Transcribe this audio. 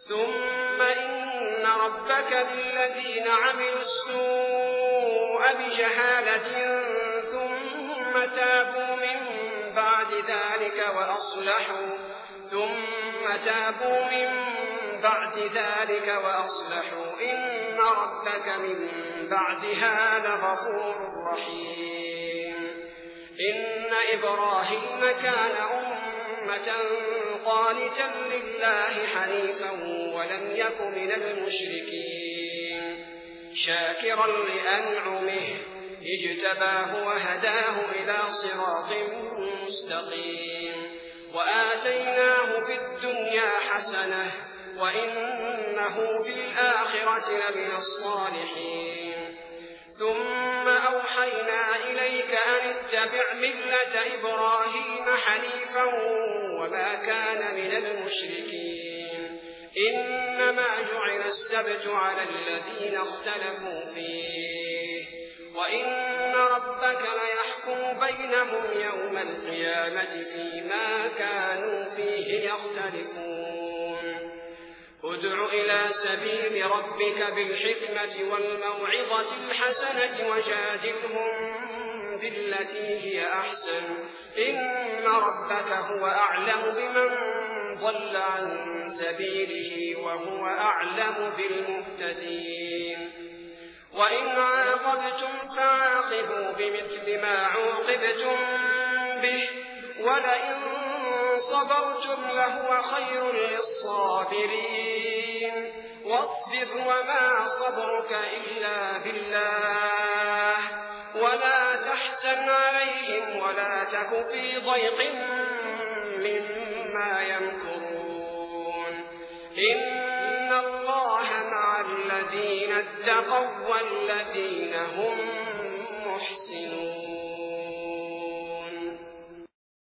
ثم إن ربك للذين عملوا السوء بجهالة ثم تابوا من بعد ذلك وأصلحوا إن ربك من بعدها لغفور رحيم. إن إبراهيم كان أمة قانتا لله حنيفا ولم يك من المشركين شاكرا لأنعمه اجتباه وهداه إلى صراط مستقيم وآتيناه في الدنيا حسنة وإنه في الآخرة لمن الصالحين. ثم أوحينا إليك أن اتبع ملة إبراهيم حنيفا وما كان من المشركين. إنما جعل السبت على الذين اختلفوا فيه وإن ربك ليحكم بينهم يوم القيامة فيما كانوا فيه يختلفون. ادع إلى سبيل ربك بالحكمة والموعظة الحسنة وجادلهم بالتي هي أحسن إن ربك هو أعلم بمن ضل عن سبيله وهو أعلم بالمهتدين. وإن عاقبتم فعاقبوا بمثل ما عوقبتم به ولئن صبرتم لهو خير للصابرين. واصبر وما صبرك إلا بالله ولا تحزن عليهم ولا تك في ضيق مما يمكرون. إن الله مع الذين اتقوا والذين هم